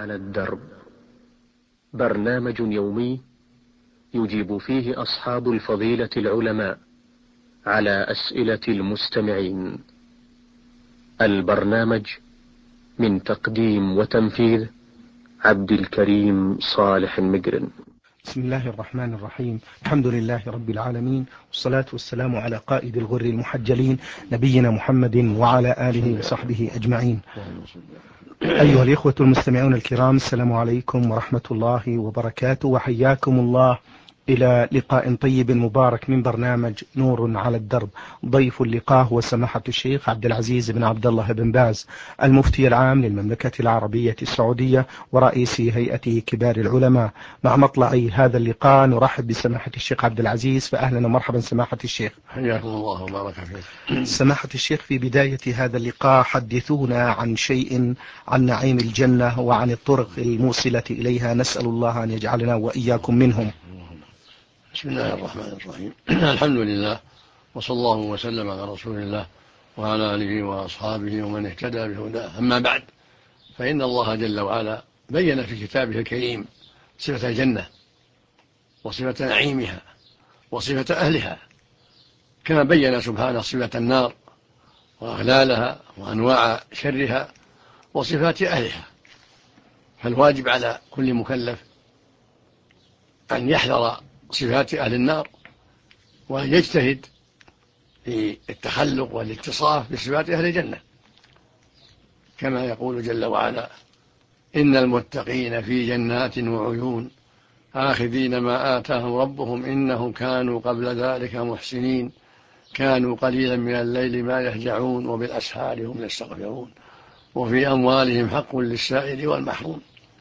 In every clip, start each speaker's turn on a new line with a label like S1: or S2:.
S1: على الدرب، برنامج يومي يجيب فيه أصحاب الفضيلة العلماء على أسئلة المستمعين. البرنامج من تقديم وتنفيذ عبد الكريم صالح المقرن.
S2: بسم الله الرحمن الرحيم. الحمد لله رب العالمين، والصلاة والسلام على قائد الغر المحجلين نبينا محمد وعلى آله وصحبه أجمعين. أيها الإخوة المستمعون الكرام، السلام عليكم ورحمة الله وبركاته، وحياكم الله إلى لقاء طيب مبارك من برنامج نور على الدرب. ضيف اللقاء هو سماحة الشيخ عبد العزيز بن عبد الله بن باز، المفتي العام للمملكة العربية السعودية ورئيس هيئة كبار العلماء. مع مطلع هذا اللقاء نرحب بسماحة الشيخ عبد العزيز، فأهلا ومرحبا سماحة الشيخ.
S3: حياكم الله وبارك فيك.
S2: سماحة الشيخ، في بداية هذا اللقاء حدثونا عن شيء عن نعيم الجنة وعن الطرق الموصلة إليها، نسأل الله أن يجعلنا وإياكم منهم.
S3: بسم الله الرحمن الرحيم. الحمد لله، وصلى الله وسلم على رسول الله وعلى آله وأصحابه ومن اهتدى بهداه. أما بعد، فإن الله جل وعلا بين في كتابه الكريم صفة الجنة وصفة نعيمها وصفة أهلها، كما بين سبحانه صفة النار وأغلالها وأنواع شرها وصفات أهلها. فالواجب على كل مكلف أن يحذر صفات أهل النار وأن يجتهد في التخلق والاتصاف بصفات أهل الجنة، كما يقول جل وعلا: إن المتقين في جنات وعيون آخذين ما آتاهم ربهم إنهم كانوا قبل ذلك محسنين كانوا قليلا من الليل ما يهجعون وبالأسحار هم يستغفرون وفي أموالهم حق للسائل والمحروم.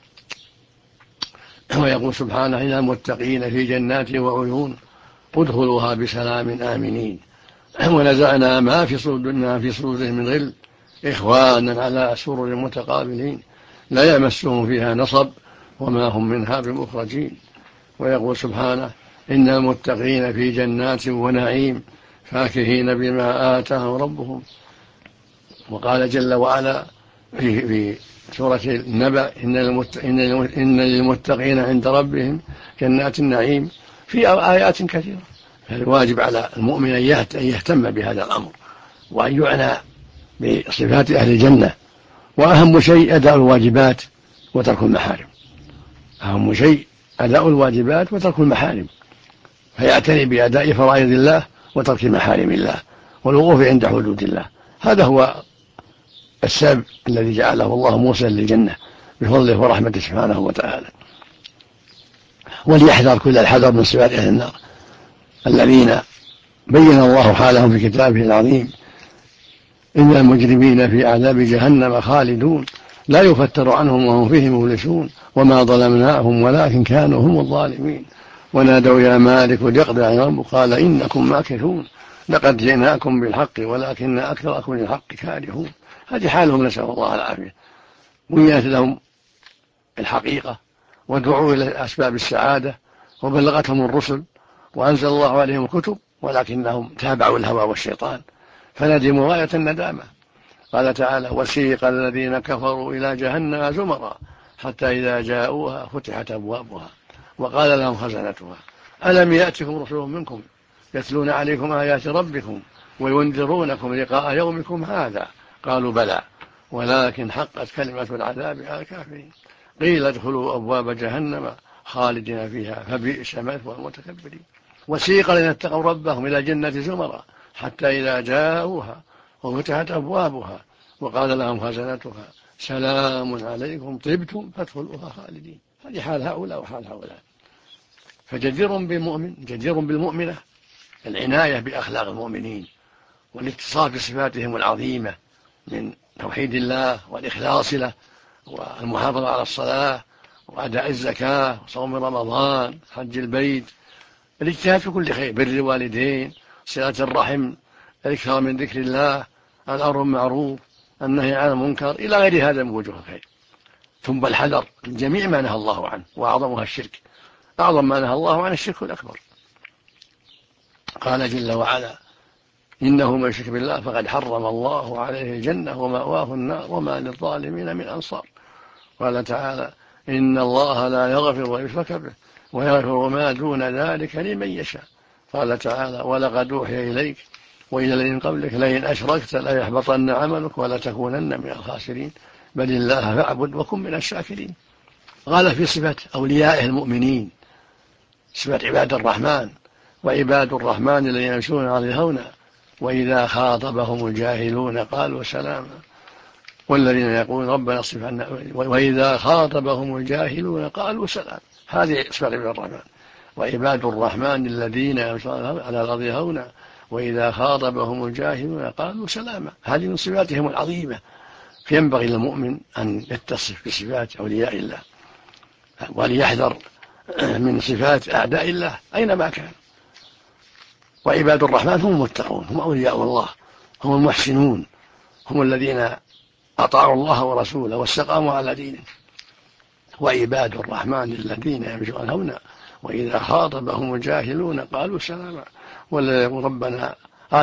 S3: ويقول سبحانه: إن المتقين في جنات وعيون ادخلوها بسلام آمنين ونزعنا ما في صدورهم من غل إخوانا على سرر متقابلين لا يمسهم فيها نصب وما هم منها بمخرجين. ويقول سبحانه: إن المتقين في جنات ونعيم فاكهين بما آتاهم ربهم. وقال جل وعلا في سورة النبأ: إن للمتقين عند ربهم جنات النعيم، في آيات كثيرة. فالواجب على المؤمن أن يهتم بهذا الأمر وأن يعنى بصفات أهل الجنة. وأهم شيء أداء الواجبات وترك المحارم. أهم شيء أداء الواجبات وترك المحارم، فيعتني بأداء فرائض الله وترك محارم الله والوقوف عند حدود الله. هذا هو السبب الذي جعله الله موصلا للجنة بفضله ورحمته سبحانه وتعالى. وليحذر كل الحذر من صفات أهل النار الذين بين الله حالهم في كتابه العظيم: إن المجرمين في عذاب جهنم خالدون لا يفتر عنهم وهم فيه مبلسون وما ظلمناهم ولكن كانوا هم الظالمين ونادوا يا مالك ليقضي علينا ربك قال إنكم ماكثون لقد جئناكم بالحق ولكن أكثركم للحق كارهون. هذه حالهم، نسأل الله العافية. بينت لهم الحقيقة ودعوا إلى أسباب السعادة وبلغتهم الرسل وأنزل الله عليهم الكتب، ولكنهم تابعوا الهوى والشيطان فندموا غاية الندامة. قال تعالى: وسيق الذين كفروا إلى جهنم زمرا حتى إذا جاءوها فتحت أبوابها وقال لهم خزنتها ألم يأتكم رسل منكم يتلون عليكم آيات ربكم وينذرونكم لقاء يومكم هذا قالوا بلى ولكن حقت كلمة العذاب على الكافرين قيل ادخلوا أبواب جهنم خالدين فيها فبئس مثوى المتكبرين. وسيق الذين اتقوا ربهم إلى جنة زمرا حتى إذا جاءوها وفتحت أبوابها وقال لهم خزنتها سلام عليكم طبتم فادخلوها خالدين. هذه حال هؤلاء وحال هؤلاء. فجدير بالمؤمن جدير بالمؤمنة العناية بأخلاق المؤمنين والاتصاف بصفاتهم العظيمة من توحيد الله والإخلاص له والمحافظة على الصلاة وأداء الزكاة وصوم رمضان حج البيت، الاجتهاد في كل خير، بر الوالدين، صلة الرحم، الإكثار من ذكر الله، الأمر بالمعروف، النهي عن المنكر، إلى غير هذا من وجوه الخير. ثم الحذر من جميع ما نهى الله عنه، وأعظمها الشرك. أعظم ما نهى الله عنه الشرك الأكبر. قال جل وعلا: إنه من يشرك بالله فقد حرم الله عليه الجنة ومأواه النار وما للظالمين من أنصار. قال تعالى: إن الله لا يغفر ويشرك به ويغفر ما دون ذلك لمن يشاء. قال تعالى: ولقد أوحي إليك وإلى الذين قبلك لئن أشركت ليحبطن عملك ولتكونن من الخاسرين بل الله فاعبد وكن من الشاكرين. قال في صفة أوليائه المؤمنين، صفة عباد الرحمن: وعباد الرحمن الذين يمشون على الأرض هونا وإذا خاطبهم الجاهلون قالوا سلاما والذين يقولون ربنا اصرف عنا وإذا خاطبهم الجاهلون قالوا سلاما. هذه صفة عباد الرحمن: وعباد الرحمن الذين يمشون على الأرض هونا وإذا خاطبهم الجاهلون قالوا سلاما. هذه من صفاتهم العظيمة، فينبغي للمؤمن أن يتصف بصفات أولياء الله وليحذر من صفات أعداء الله أينما كان. وعباد الرحمن هم المتقون، هم أولياء الله، هم المحسنون، هم الذين أطاعوا الله ورسوله واستقاموا على دينه. وعباد الرحمن الذين يمشون هونا وإذا خاطبهم الجاهلون قالوا سلاما ولا يقول ربنا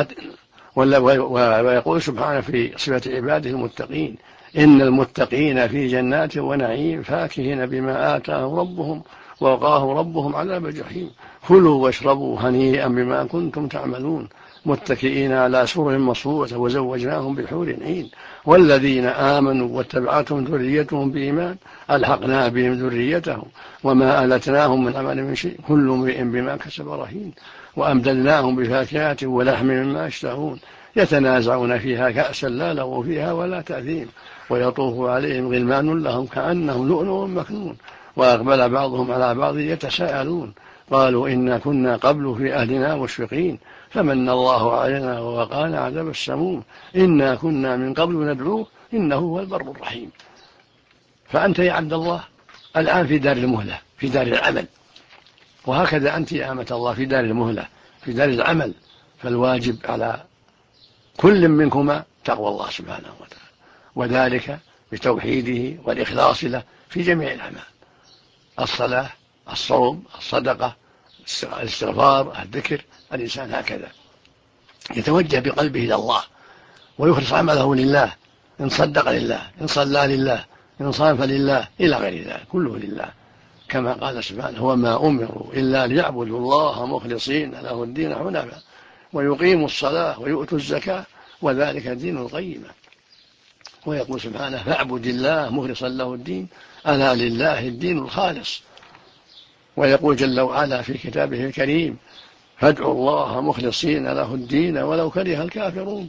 S3: ويقول سبحانه في صفة عباده المتقين: إن المتقين في جنات ونعيم فاكهين بما آتاهم ربهم ووقاهم ربهم عذاب الجحيم كلوا واشربوا هنيئا بما كنتم تعملون متكئين على سرر مصفوفة وزوجناهم بحور عين والذين آمنوا واتبعتهم ذريتهم بإيمان ألحقنا بهم ذريتهم وما ألتناهم من عمل من شيء كل امرئ بما كسب رهين وأمددناهم بفاكهة ولحم مما يشتهون يتنازعون فيها كأسا لا لغو فيها ولا تأثيم ويطوف عليهم غلمان لهم كأنهم لؤلؤ مكنون وأقبل بعضهم على بعض يتساءلون قالوا إنا كنا قبل في أهلنا مشفقين فمن الله علينا ووقانا عذاب السموم إنا كنا من قبل ندعوه إنه هو البر الرحيم. فأنت يا عبد الله الآن في دار المهلة، في دار العمل، وهكذا أنت يا أمة الله في دار المهلة، في دار العمل. فالواجب على كل منكما تقوى الله سبحانه وتعالى، وذلك بتوحيده والإخلاص له في جميع الأعمال: الصلاة، الصوم، الصدقة، الاستغفار، الذكر. الإنسان هكذا يتوجه بقلبه إلى الله ويخلص عمله لله، إن صدق لله، إن صلى لله، إن صام فلله، إلى غير ذلك كله لله، كما قال سبحانه: وما أمروا إلا ليعبدوا الله مخلصين له الدين حنفاء ويقيموا الصلاة ويؤتوا الزكاة وذلك دين القيمة. ويقول سبحانه: فاعبد الله مخلصا له الدين ألا لله الدين الخالص. ويقول جل وعلا في كتابه الكريم: فادعوا الله مخلصين له الدين ولو كره الكافرون.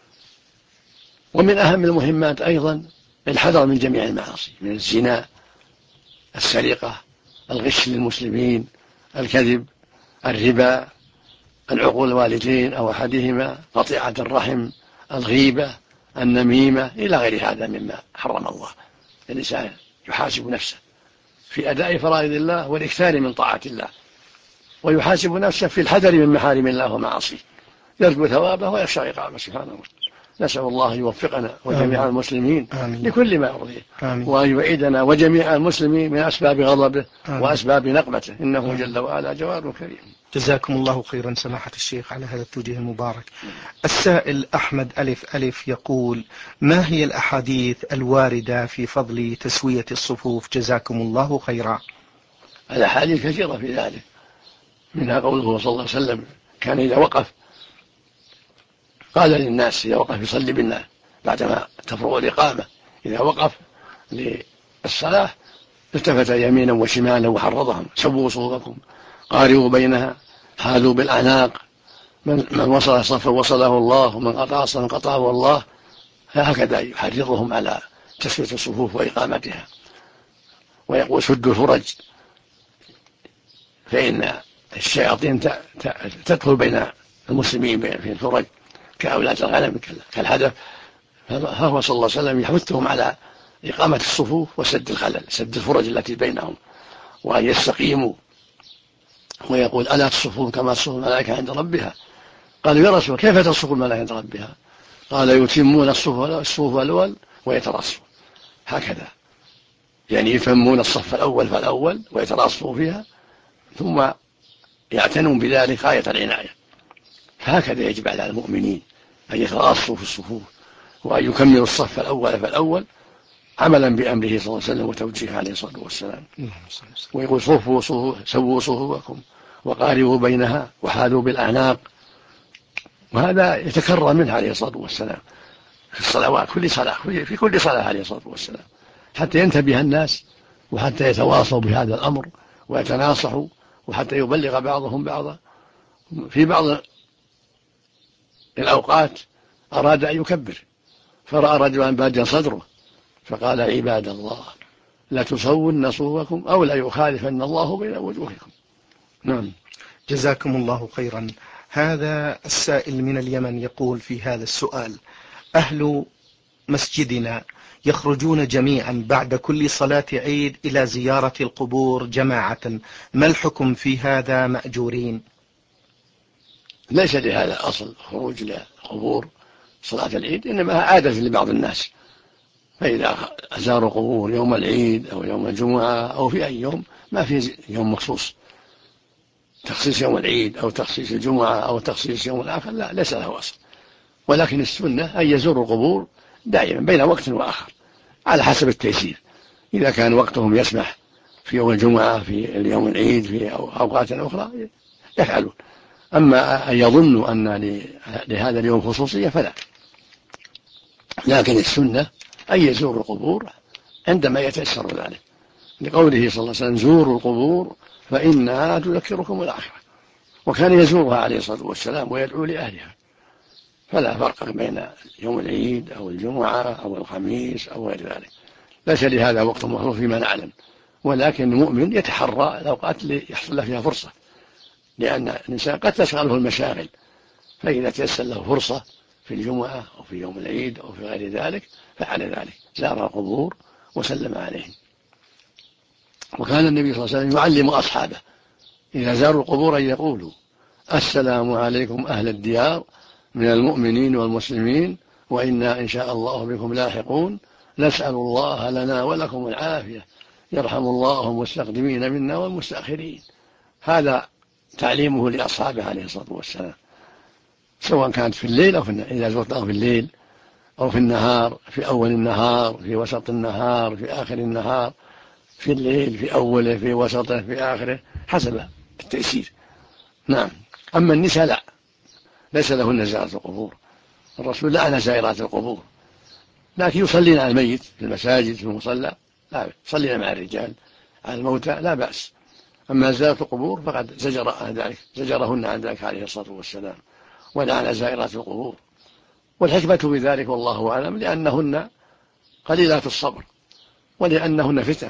S3: ومن أهم المهمات أيضا الحذر من جميع المعاصي، من الزنا، السرقة، الغش للمسلمين، الكذب، الربا، العقول الوالدين أو أحدهما، قطيعة الرحم، الغيبة، النميمة، إلى غير هذا مما حرم الله. الإنسان يحاسب نفسه في أداء فرائض الله والإكثار من طاعة الله، ويحاسب نفسه في الحذر من محارم الله ومعاصيه، يرجو ثوابه ويخشى عقابه سبحانه وتعالى. نسأل الله يوفقنا وجميع المسلمين لكل ما يرضيه، وأن يعيدنا وجميع المسلمين من أسباب غضبه وأسباب نقمته، إنه جل وعلا جواد كريم.
S2: جزاكم الله خيرا سماحة الشيخ على هذا التوجيه المبارك. السائل أحمد ألف ألف يقول: ما هي الأحاديث الواردة في فضل تسوية الصفوف؟ جزاكم الله خيرا.
S3: الأحاديث كثيرة في ذلك، منها قوله صلى الله عليه وسلم: كان إذا وقف قال للناس إذا وقف يصلي بالناس بعدما تفرغ الإقامة، إذا وقف للصلاة التفت يمينا وشمالا وحرضهم: سووا صفوفكم، قاربوا بينها، حاذوا بالأعناق، من وصل صفا وصله الله ومن قطع صفا قطعه الله. هكذا يحرضهم على تسوية الصفوف وإقامتها. ويقول: سدوا الفرج، فإن الشياطين تدخل بين المسلمين في الفرج كأولاد الغنم كالهدف. فهو صلى الله عليه وسلم يحثهم على إقامة الصفوف وسد الخلل، سد الفرج التي بينهم، وأن يستقيموا. ويقول: ألا تصفون كما تصف الملائكة عند ربها؟ قالوا: يا رسول كيف تصف الملائكة عند ربها؟ قال: يتمون الصفوف الأول ويتراصون. هكذا يعني يتمون الصف الأول فالأول ويتراصوا فيها، ثم يعتنون بذلك غاية العناية. فهكذا يجب على المؤمنين أن يتراصوا في الصفوف وأن يكملوا الصف الأول فالأول عملا بأمره صلى الله عليه وسلم وتوجيهه عليه الصلاة والسلام. ويقول سووا صفوفكم وقاربوا بينها وحاذوا بالأعناق، وهذا يتكرر منه عليه الصلاة والسلام في الصلوات، في كل صلاة عليه الصلاة والسلام، حتى ينتبه الناس وحتى يتواصوا بهذا الأمر ويتناصحوا، وحتى يبلغ بعضهم بعضا. في بعض الأوقات أراد أن يكبر، فرأى رجلا باديا صدره فقال: عباد الله لا تسون صفوفكم أو لا يخالفن الله بين وجوهكم. نعم.
S2: جزاكم الله خيرا. هذا السائل من اليمن يقول في هذا السؤال: أهل مسجدنا يخرجون جميعا بعد كل صلاة عيد إلى زيارة القبور جماعة، ما الحكم في هذا مأجورين؟
S3: ليس لهذا أصل خروج إلى قبور صلاة العيد، إنما عادة لبعض الناس، فإذا زاروا قبور يوم العيد أو يوم الجمعة أو في أي يوم، ما في يوم مخصوص تخصيص يوم العيد أو تخصيص الجمعة أو تخصيص يوم الآخر، لا، ليس له أصل. ولكن السنة أن يزوروا القبور دائما بين وقت وآخر على حسب التيسير، إذا كان وقتهم يسمح في يوم الجمعة في اليوم العيد في أوقات أخرى يفعلون. أما أن يظنوا أن لهذا اليوم خصوصية فلا، لكن السنة أن يزوروا القبور عندما يتيسر ذلك، لقوله صلى الله عليه وسلم: زوروا القبور فإنها تذكركم الآخرة. وكان يزورها عليه الصلاة والسلام ويدعو لأهلها، فلا فرق بين يوم العيد أو الجمعة أو الخميس أو غير ذلك، ليس لهذا وقت مخصوص فيما نعلم. ولكن المؤمن يتحرى الأوقات اللي يحصل له فيها فرصة، لأن الإنسان قد تشغله المشاغل، فإذا تيسر له فرصة في الجمعة أو في يوم العيد أو في غير ذلك فعل ذلك، زار القبور وسلم عليهم. وكان النبي صلى الله عليه وسلم يعلم أصحابه إذا زاروا القبور أن يقولوا: السلام عليكم أهل الديار من المؤمنين والمسلمين، وإنا إن شاء الله بكم لاحقون، نسأل الله لنا ولكم العافية، يرحم الله المستقدمين منا والمستأخرين. هذا تعليمه لأصحابه عليه الصلاة والسلام، سواء كانت في الليل أو في النهار، إذا زرته في الليل أو في النهار، في أول النهار، في وسط النهار، في آخر النهار، في الليل، في أوله، في وسطه، في آخره، حسب التيسير. نعم. أما النساء لا، ليس لهن زيارة القبور، الرسول لعن زائرات القبور، لكن يصلين على الميت في المساجد في المصلى، لا، يصلين مع الرجال على الموتى لا بأس. أما زيارة القبور فقد زجرهن عن ذلك عليه الصلاة والسلام، ولعن زائرات القبور. والحكمة بذلك والله أعلم لأنهن قليلات الصبر، ولأنهن فتنة،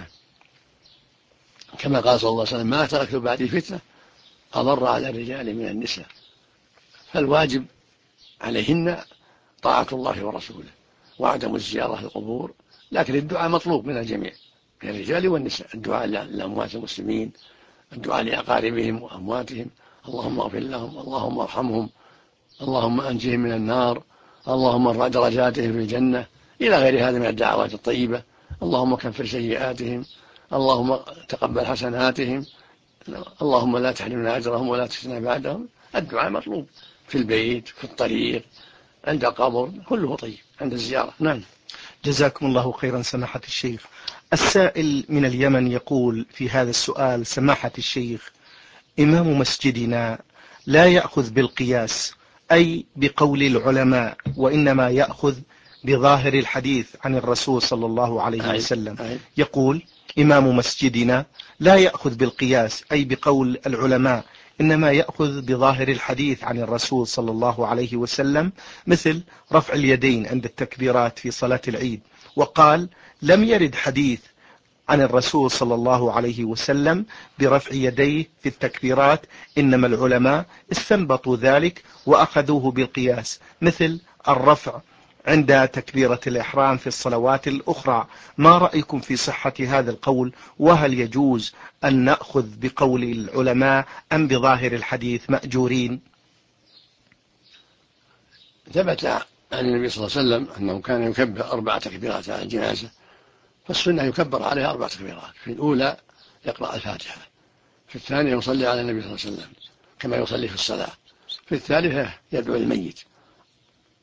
S3: كما قال صلى الله عليه وسلم: ما تركت بعدي فتنة أضر على الرجال من النساء. فالواجب عليهن طاعة الله ورسوله وعدم الزيارة للقبور، لكن الدعاء مطلوب من الجميع، من الرجال والنساء، الدعاء لأموات المسلمين، الدعاء لأقاربهم وأمواتهم: اللهم اغفر لهم، اللهم ارحمهم، اللهم أنجهم من النار، اللهم ارفع درجاتهم في الجنة، إلى غير هذا من الدعوات الطيبة. اللهم كفر سيئاتهم، اللهم تقبل حسناتهم، اللهم لا تحرمنا أجرهم ولا تفتنا بعدهم. الدعاء مطلوب في البيت، في الطريق، عند القبر، كله طيب عند الزيارة. نعم.
S2: جزاكم الله خيرا سماحة الشيخ. السائل من اليمن يقول في هذا السؤال: سماحة الشيخ، إمام مسجدنا لا يأخذ بالقياس، أي بقول العلماء، وإنما يأخذ بظاهر الحديث عن الرسول صلى الله عليه وسلم. يقول: إمام مسجدنا لا يأخذ بالقياس، أي بقول العلماء، إنما يأخذ بظاهر الحديث عن الرسول صلى الله عليه وسلم، مثل رفع اليدين عند التكبيرات في صلاة العيد. وقال: لم يرد حديث عن الرسول صلى الله عليه وسلم برفع يديه في التكبيرات، إنما العلماء استنبطوا ذلك وأخذوه بالقياس، مثل الرفع عند تكبيرة الإحرام في الصلوات الأخرى. ما رأيكم في صحة هذا القول؟ وهل يجوز أن نأخذ بقول العلماء أم بظاهر الحديث مأجورين؟
S3: ثبت عن النبي صلى الله عليه وسلم أنه كان يكبر 4 تكبيرات على الجنازة، فالسنة يكبر عليها 4 تكبيرات. في الأولى يقرأ الفاتحة، في الثانية يصلي على النبي صلى الله عليه وسلم كما يصلي في الصلاة، في الثالثة يدعو الميت،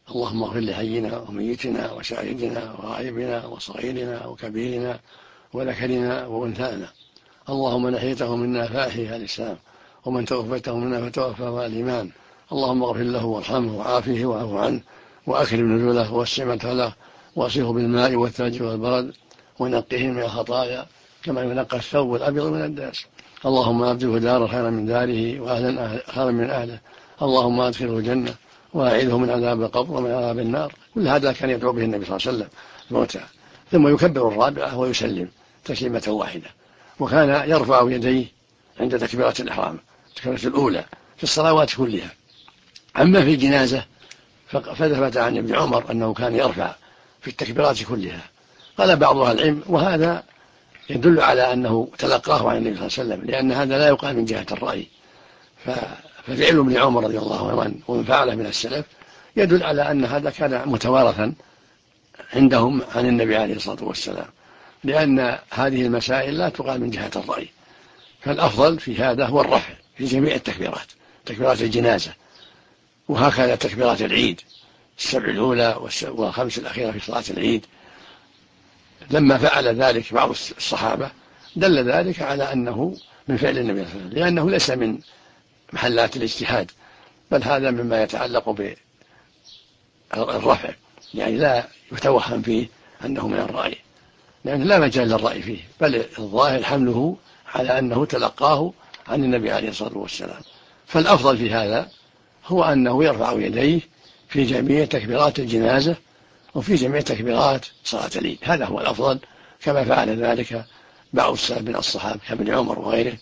S3: اللهم اغفر لحينا وميتنا وشاهدنا وغائبنا وصغيرنا وكبيرنا وذكرنا وأنثانا. اللهم من أحييته منا فأحيه على الإسلام، ومن توفيته منا فتوفه على الإيمان. اللهم اغفر له وارحمه وعافيه واعف عنه وأكرم نزله ووسع مدخله واصله بالماء والثلج والبرد ونقه من الخطايا كما ينقى الثوب الأبيض من الدنس. اللهم أبدله دارا خيرا من داره وأهلا خيرا من أهله. اللهم أدخله الجنة وأعيذه من عذاب القبر ومن عذاب النار. كل هذا كان يدعو به النبي صلى الله عليه وسلم موتى، ثم يكبر الرابعة ويسلم تسليمة واحدة. وكان يرفع يديه عند تكبيرة الإحرام، التكبيرة الأولى في الصلوات كلها. أما في الجنازة فثبت عن ابن عمر أنه كان يرفع في التكبيرات كلها. قال بعض أهل العلم وهذا يدل على أنه تلقاه عن النبي صلى الله عليه وسلم، لأن هذا لا يقال من جهة الرأي. ففعل ابن عمر رضي الله عنه ومن فعله من السلف يدل على أن هذا كان متوارثا عندهم عن النبي عليه الصلاة والسلام، لأن هذه المسائل لا تقال من جهة الرأي. فالأفضل في هذا هو الرفع في جميع التكبيرات، تكبيرات الجنازة، وهكذا تكبيرات العيد 7 الأولى والخمس الأخيرة في صلاة العيد. لما فعل ذلك بعض الصحابة دل ذلك على أنه من فعل النبي صلى الله عليه وسلم، لأنه ليس من محلات الاجتهاد، بل هذا مما يتعلق بالرفع، يعني لا يتوهم فيه أنه من الرأي، لأن لا مجال للرأي فيه، بل الظاهر حمله على أنه تلقاه عن النبي عليه الصلاة والسلام. فالأفضل في هذا هو أنه يرفع يديه في جميع تكبيرات الجنازة وفي جميع تكبيرات صلاة العيد، هذا هو الأفضل، كما فعل ذلك بعض السلف من الصحابة كابن عمر وغيره.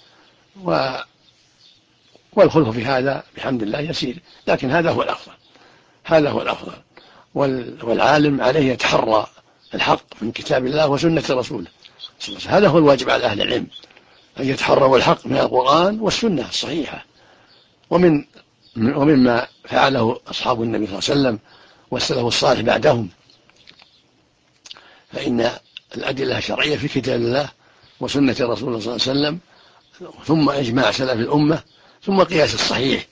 S3: والخلف في هذا بحمد الله يسير، لكن هذا هو الأفضل، هذا هو الأفضل. والعالم عليه يتحرى الحق من كتاب الله وسنة رسوله، هذا هو الواجب على أهل العلم، أن يتحروا الحق من القرآن والسنة الصحيحة. ومما فعله أصحاب النبي صلى الله عليه وسلم والسلف الصالح بعدهم، فإن الأدلة الشرعية في كتاب الله وسنة رسول الله صلى الله عليه وسلم، ثم إجماع سلف الأمة، ثم قياس الصحيح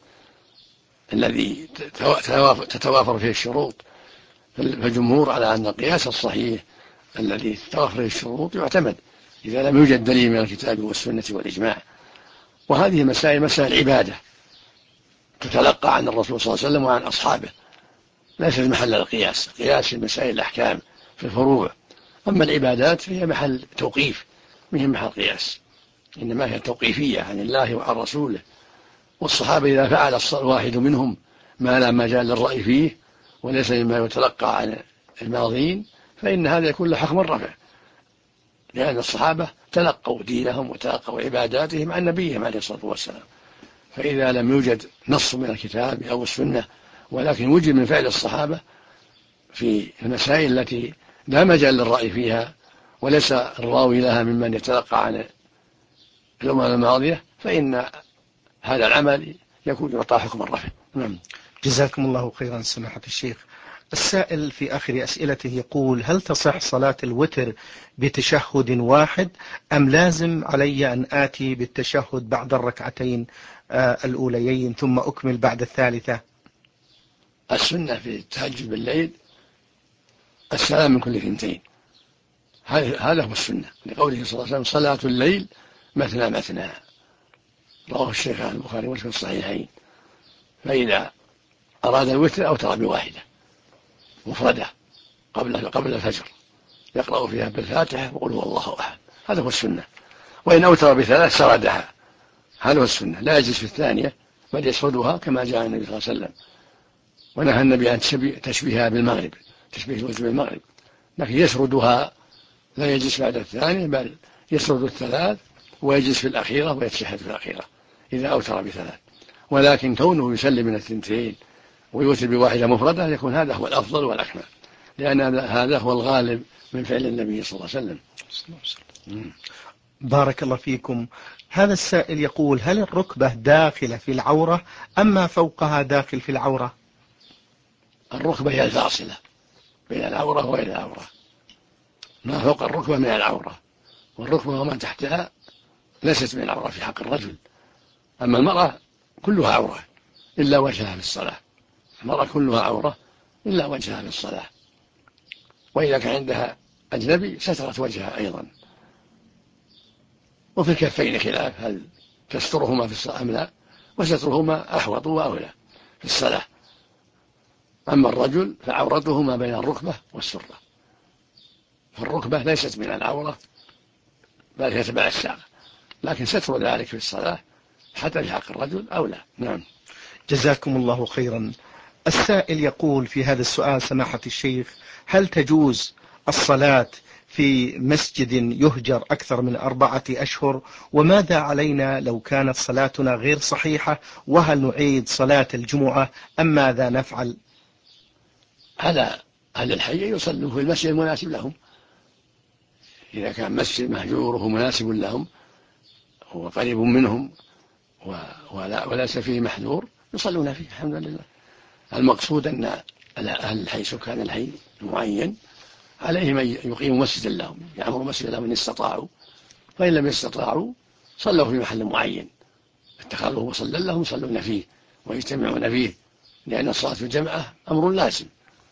S3: الذي تتوافر فيه الشروط. فالجمهور على أن القياس الصحيح الذي تتوافر فيه الشروط يعتمد إذا لم يوجد دليل من الكتاب والسنة والإجماع. وهذه مسائل عبادة تتلقى عن الرسول صلى الله عليه وسلم وعن أصحابه، ليست محل القياس. قياس في مسائل الأحكام في الفروع، أما العبادات فهي محل توقيف، مهم محل قياس، إنما هي توقيفية عن الله وعن رسوله. والصحابة إذا فعل الواحد منهم ما لا مجال للرأي فيه وليس مما يتلقى عن الماضين، فإن هذا يكون له حكم الرفع، لأن الصحابة تلقوا دينهم وتلقوا عباداتهم عن نبيهم عليه الصلاة والسلام. فإذا لم يوجد نص من الكتاب أو السنة ولكن وجد من فعل الصحابة في المسائل التي لا مجال للرأي فيها وليس الراوي لها ممن يتلقى عن الأمم الماضية، فإن هذا العمل يكون يعطى حكم الرفع. نعم.
S2: جزاكم الله خيرا سماحة الشيخ. السائل في آخر أسئلته يقول: هل تصح صلاة الوتر بتشهد واحد أم لازم علي أن آتي بالتشهد بعد الركعتين الأوليين ثم أكمل بعد الثالثة؟
S3: السنة في التهجد بالليل السلام من كل 2، هذا هو السنة، لقوله صلى الله عليه وسلم: صلاة الليل مثنى مثنى، رواه الشيخان البخاري ومسلم في الصحيحين. فإذا أراد الوتر أوتر بواحدة مفردة قبل الفجر يقرأ فيها بالفاتحة وقل هو الله أحد، هذا هو السنة. وإن أوتر ب3 سردها، هذا هو السنة، لا يجلس في الثانية بل يسردها كما جاء النبي صلى الله عليه وسلم. ونهى النبي عن تشبيهها بالمغرب، تشبيه الوتر بالمغرب، لكن يسردها، لا يجلس بعد الثانية بل يسرد 3 ويجلس في الأخيرة ويتشهد في الأخيرة إذا أوتر ب3. ولكن كونه يسلم من 2 ويوتر بواحدة مفردة يكون هذا هو الأفضل والأكمل، لأن هذا هو الغالب من فعل النبي صلى الله عليه وسلم.
S2: بارك الله فيكم. هذا السائل يقول: هل الركبة داخلة في العورة أم ما فوقها داخل في العورة؟
S3: الركبة هي الفاصلة بين العورة وغير العورة، ما فوق الركبة من العورة، والركبة وما تحتها ليست من العورة في حق الرجل. أما المرأة كلها عورة إلا وجهها في الصلاة، المرأة كلها عورة إلا وجهها في الصلاة، وإذا كان عندها أجنبي سترت وجهها أيضا. وفي الكفين خلاف، هل تسترهما في الصلاة أم لا، وسترهما أحوط وأولى في الصلاة. أما الرجل فعورته ما بين الركبة والسرة، فالركبة ليست من العورة بل هي تبع الساق، لكن ستر ذلك في الصلاة حتى في حق الرجل أولى. نعم.
S2: جزاكم الله خيرا. السائل يقول في هذا السؤال: سماحة الشيخ، هل تجوز الصلاة في مسجد يهجر أكثر من 4 أشهر؟ وماذا علينا لو كانت صلاتنا غير صحيحة؟ وهل نعيد صلاة الجمعة أم ماذا نفعل؟
S3: على أهل الحي يصلوا في المسجد المناسب لهم، إذا كان مسجد مهجور وهو مناسب لهم هو قريب منهم وليس فيه محذور يصلون فيه الحمد لله. المقصود أن أهل الحي سكان الحي المعين عليهم أن يقيموا مسجدا لهم، يعمروا مسجدا لهم إن استطاعوا، فإن لم يستطاعوا صلوا في محل معين اتخذوه مصلى لهم يصلون فيه ويجتمعون فيه، لأن الصلاة في الجماعة أمر لازم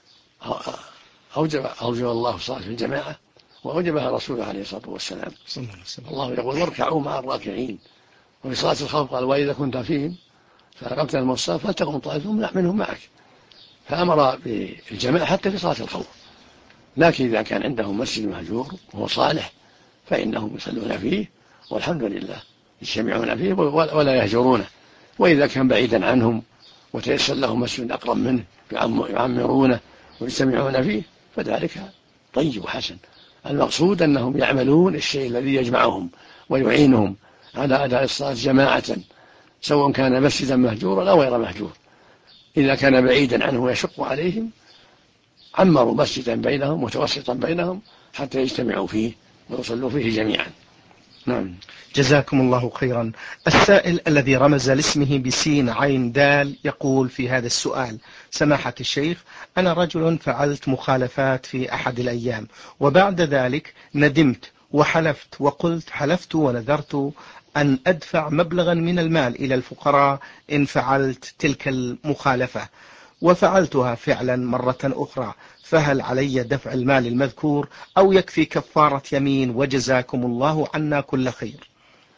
S3: أوجب الله الصلاة في الجماعة وأوجبها رسوله عليه الصلاة والسلام. الله يقول: واركعوا مع الراكعين. وفي صلاة الخوف قال: وإذا كنت فيهم فأقمت لهم الصلاة فلتقم طائفة منهم معك، فأمر بالجماعة حتى في صلاة الخوف. لكن إذا كان عندهم مسجد مهجور وهو صالح فإنهم يصلون فيه والحمد لله، يجتمعون فيه ولا يهجرونه. وإذا كان بعيدا عنهم وتيسر لهم مسجد أقرب منه يعمرونه ويجتمعون فيه فذلك طيب وحسن. المقصود أنهم يعملون الشيء الذي يجمعهم ويعينهم على أداء الصلاة جماعة، سواء كان مسجدا مهجورا أو غير مهجور. إذا كان بعيدا عنه ويشق عليهم عمروا مسجدا بينهم متوسطا بينهم حتى يجتمعوا فيه ويصلوا فيه جميعا. نعم.
S2: جزاكم الله خيرا. السائل الذي رمز لاسمه بسين عين دال يقول في هذا السؤال: سماحة الشيخ، أنا رجل فعلت مخالفات في أحد الأيام، وبعد ذلك ندمت وحلفت وقلت حلفت ونذرت أن أدفع مبلغا من المال إلى الفقراء إن فعلت تلك المخالفة، وفعلتها فعلا مرة أخرى، فهل علي دفع المال المذكور أو يكفي كفارة يمين؟ وجزاكم الله عنا كل خير.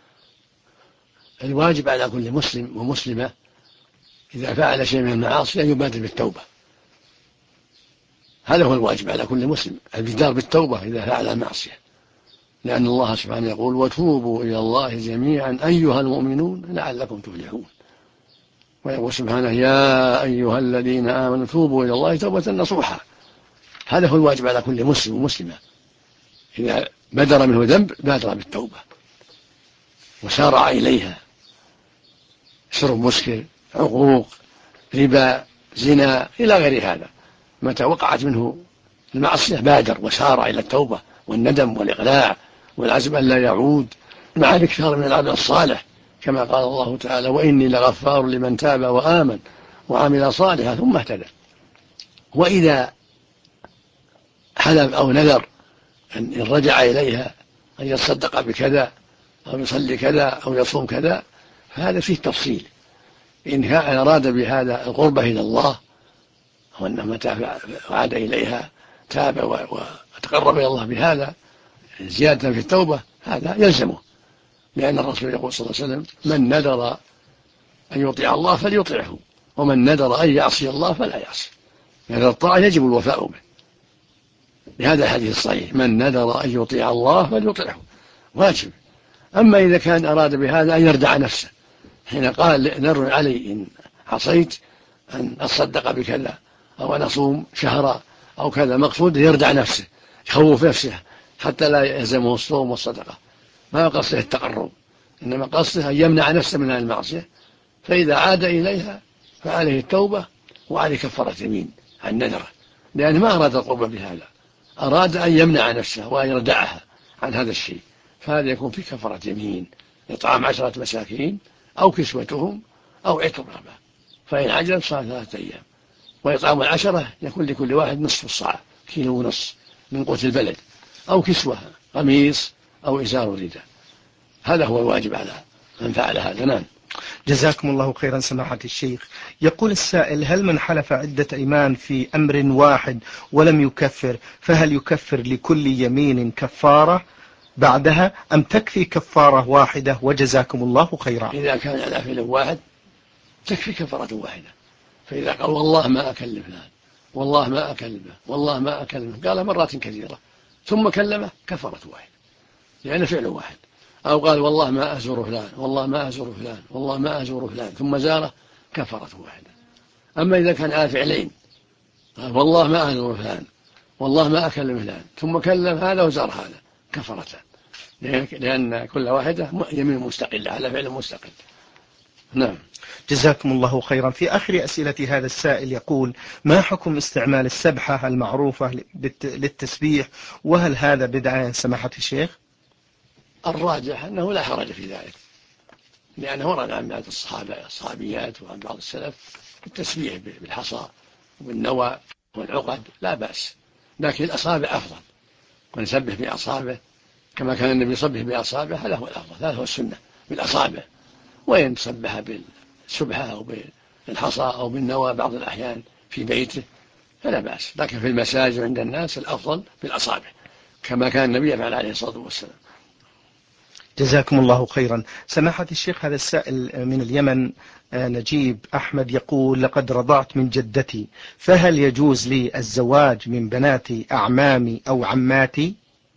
S3: الواجب على كل مسلم ومسلمة إذا فعل شيء من المعاصي أن يبادر بالتوبة، هذا هو الواجب على كل مسلم، البدار بالتوبة إذا فعل المعصية، لأن الله سبحانه يقول: وتوبوا إلى الله جميعا أيها المؤمنون لعلكم تفلحون. ويقول سبحانه: يا أيها الذين آمنوا توبوا إلى الله توبة نصوحا. هذا هو الواجب على كل مسلم ومسلمة، إذا بدر منه ذنب بادر بالتوبة وسارع إليها، شرب مسكر، عقوق، ربا، زنا إلى غير هذا، متى وقعت منه المعصية بادر وسارع إلى التوبة والندم والإقلاع والعزم أن لا يعود، مع الإكثار من العمل الصالح، كما قال الله تعالى: وإني لغفار لمن تاب وآمن وعمل صالحا ثم اهتدى. وإذا حلف أو نذر أن رجع إليها أن يتصدق بكذا أو يصلي كذا أو يصوم كذا فهذا فيه تفصيل، إن أراد بهذا القربة إلى الله وأنه متى عاد إليها تاب وتقرب إلى الله بهذا زيادة في التوبة هذا يلزمه، لأن الرسول يقول صلى الله عليه وسلم: من نذر أن يطيع الله فليطيعه، ومن نذر أن يعصي الله فلا يعصي. يعني الطاعة يجب الوفاء به، لهذا الحديث الصحيح: من نذر أن يطيع الله فليطيعه، واجب. أما إذا كان أراد بهذا أن يردع نفسه، حين قال: نر علي إن عصيت أن أتصدق بكذا أو أن أصوم شهرا أو كذا، مقصود يردع نفسه، يخوف نفسه حتى لا يلزمه الصوم والصدقة، ما قصده التقرب، إنما قصده أن يمنع نفسه من المعصية، فإذا عاد إليها فعليه التوبة وعليه كفارة يمين عن نذره، لأنه ما أراد القرب بهذا، أراد أن يمنع نفسه وأن يردعها عن هذا الشيء، فهذا يكون في كفارة يمين: إطعام 10 مساكين أو كسوتهم أو عتق رقبة، فإن عجز صار 3 أيام. وإطعام 10 يكون لكل واحد نصف الصاع، 1.5 كيلو من قوت البلد، أو كسوة قميص أو إزار رداء. هذا هو الواجب على من فعل هذا. نعم.
S2: جزاكم الله خيرا سماحة الشيخ. يقول السائل: هل من حلف عدة أيمان في أمر واحد ولم يكفر، فهل يكفر لكل يمين كفارة بعدها أم تكفي كفارة واحدة؟ وجزاكم الله خيرا.
S3: إذا كان على فعل واحد تكفي كفارة واحدة. فإذا قال والله ما أكلم فلان، والله ما أكلمه، والله ما أكلمه، قال مرات كثيرة ثم كلمه، كفارة واحدة لأن فعل واحد. أو قال والله ما أزور فلان، والله ما أزور فلان، والله ما أزور فلان، ثم زاره، كفارة واحدة. أما إذا كان على فعلين، قال والله ما أزور فلان، والله ما أكلم فلان، ثم كلم هذا وزار هذا، كفرتان، لأن كل واحدة يمين مستقلة على فعل مستقل. نعم.
S2: جزاكم الله خيرا. في آخر أسئلة هذا السائل يقول: ما حكم استعمال السبحة المعروفة للتسبيح، وهل هذا بدعة يا سماحة الشيخ؟
S3: الراجح أنه لا حرج في ذلك، لأنه ورد عن بعض الصحابيات وعن بعض السلف التسبيح بالحصى وبالنوى والعقد لا بأس، لكن الأصابع أفضل، ونسبح بأصابعه كما كان النبي يصبح بأصابعه، هذا هو الأفضل، هذا هو السنة بالأصابع. وإن تصبح بالسبحة أو بالحصى أو بالنوى بعض الأحيان في بيته فلا بأس، لكن في المساجد عند الناس الأفضل بالأصابع كما كان النبي يفعل عليه الصلاة والسلام.
S2: جزاكم الله خيرا سماحة الشيخ. هذا السائل من اليمن نجيب أحمد يقول: لقد رضعت من جدتي، فهل يجوز لي الزواج من بنات أعمامي أو عماتي؟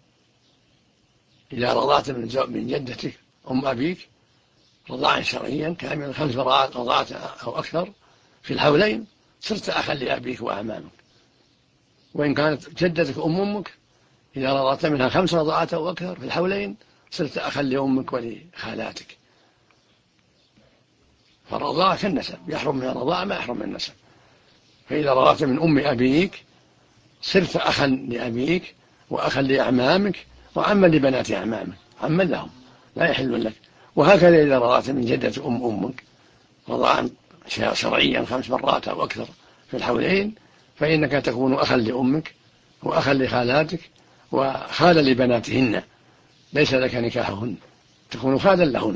S3: إذا رضعت من جدتك أم أبيك رضاعا شرعيا كاملا 5 مرات رضعت أو أكثر في الحولين، صرت أخا لأبيك وأعمامك. وإن كانت جدتك أمك، إذا رضعت منها 5 رضعات أو أكثر في الحولين، صرت أخا لأمك ولخالاتك. فالرضاعة كالنسب، يحرم من الرضاعة ما يحرم من النسب. فإذا رضعت من أم أبيك صرت أخا لأبيك وأخا لأعمامك وعما لبنات أعمامك، عما لهم لا يحل لك. وهكذا إذا رضعت من جدة أمك رضاعا شرعيا 5 مرات أو أكثر في الحولين، فإنك تكون أخا لأمك وأخا لخالاتك وخالا لبناتهن، ليس لك نكاحهن، تكون خالا لهن.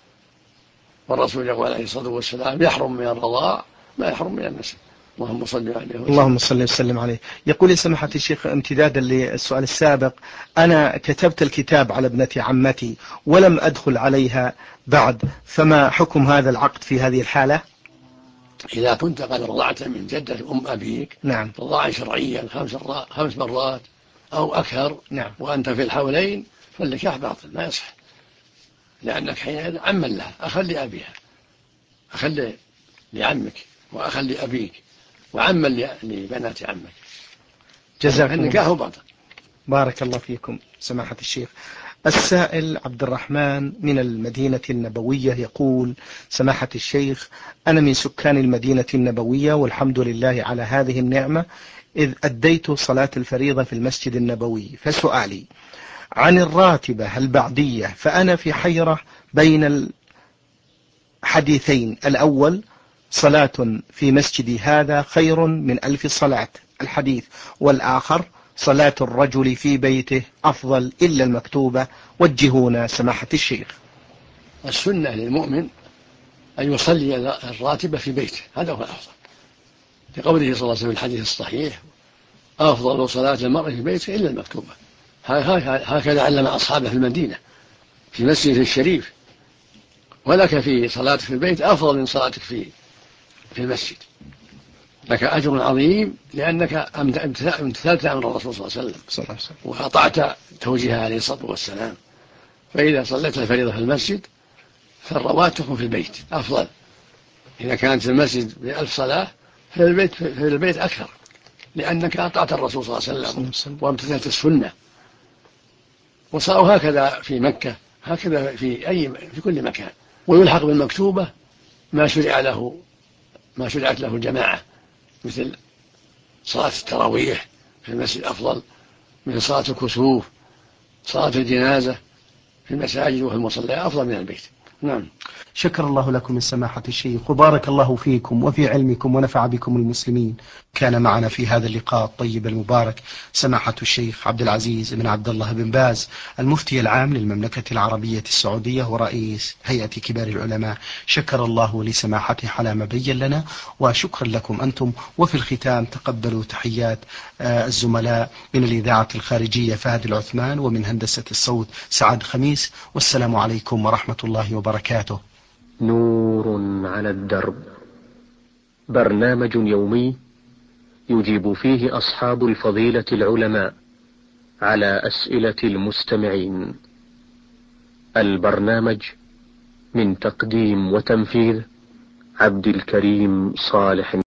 S3: والرسول يقول عليه الصلاة والسلام: يحرم من الرضاع ما يحرم من النسب. اللهم صل عليه وسلم.
S2: اللهم صل وسلم عليه. يقول لي سماحة الشيخ امتدادا للسؤال السابق: أنا كتبت الكتاب على ابنة عمتي ولم أدخل عليها بعد، فما حكم هذا العقد في هذه الحالة؟
S3: إذا كنت قد رضعت من جدة أم أبيك
S2: نعم.
S3: رضاعا شرعيا 5 مرات أو أكثر،
S2: نعم.
S3: وأنت في الحولين، فالنكاح باطل ما يصح، لأنك حينئذ عما لها، أخا لأبيها، أخا لعمك وأخا لأبيك وعما لبنات عمك،
S2: جزاكم
S3: النكاح
S2: الله.
S3: باطل.
S2: بارك الله فيكم سماحة الشيخ. السائل عبد الرحمن من المدينة النبوية يقول: سماحة الشيخ، أنا من سكان المدينة النبوية والحمد لله على هذه النعمة، إذ أديت صلاة الفريضة في المسجد النبوي، فسؤالي عن الراتبة البعدية، فأنا في حيرة بين الحديثين: الأول صلاة في مسجدي هذا خير من 1000 صلاة الحديث، والآخر صلاة الرجل في بيته أفضل إلا المكتوبة، وجهونا سماحة الشيخ.
S3: السنة للمؤمن أن يصلي الراتبة في بيته، هذا هو الأفضل، لقوله صلى الله عليه وسلم في الحديث الصحيح: أفضل صلاة المرء في بيته إلا المكتوبة. هكذا علم أصحابه في المدينة في مسجد الشريف: ولك في صلاتك في البيت أفضل من صلاتك في المسجد، لك أجر عظيم لأنك امتثلت أمر الرسول صلى الله عليه وسلم وأطعت توجيهه عليه الصلاة والسلام. فإذا صليت الفريضة في المسجد فالرواتب في البيت أفضل. إذا كانت المسجد ب1000 صلاة في البيت أكثر، لأنك أطعت الرسول صلى الله عليه وسلم وامتثلت السنة. وصاروا هكذا في مكة، هكذا في كل مكان. ويلحق بالمكتوبة ما شرعت له الجماعة، مثل صلاة التراويح في المسجد أفضل، مثل صلاة الكسوف، صلاة الجنازة في المساجد وفي المصلى أفضل من البيت. نعم.
S2: شكر الله لكم من سماحة الشيخ، وبارك الله فيكم وفي علمكم ونفع بكم المسلمين. كان معنا في هذا اللقاء الطيب المبارك سماحة الشيخ عبد العزيز بن عبد الله بن باز، المفتي العام للمملكة العربية السعودية ورئيس هيئة كبار العلماء. شكر الله لسماحته على ما بين لنا، وشكرا لكم أنتم. وفي الختام تقبلوا تحيات الزملاء من الإذاعة الخارجية فهد العثمان، ومن هندسة الصوت سعد خميس، والسلام عليكم ورحمة الله وبركاته.
S1: نور على الدرب، برنامج يومي يجيب فيه أصحاب الفضيلة العلماء على أسئلة المستمعين. البرنامج من تقديم وتنفيذ عبد الكريم صالح.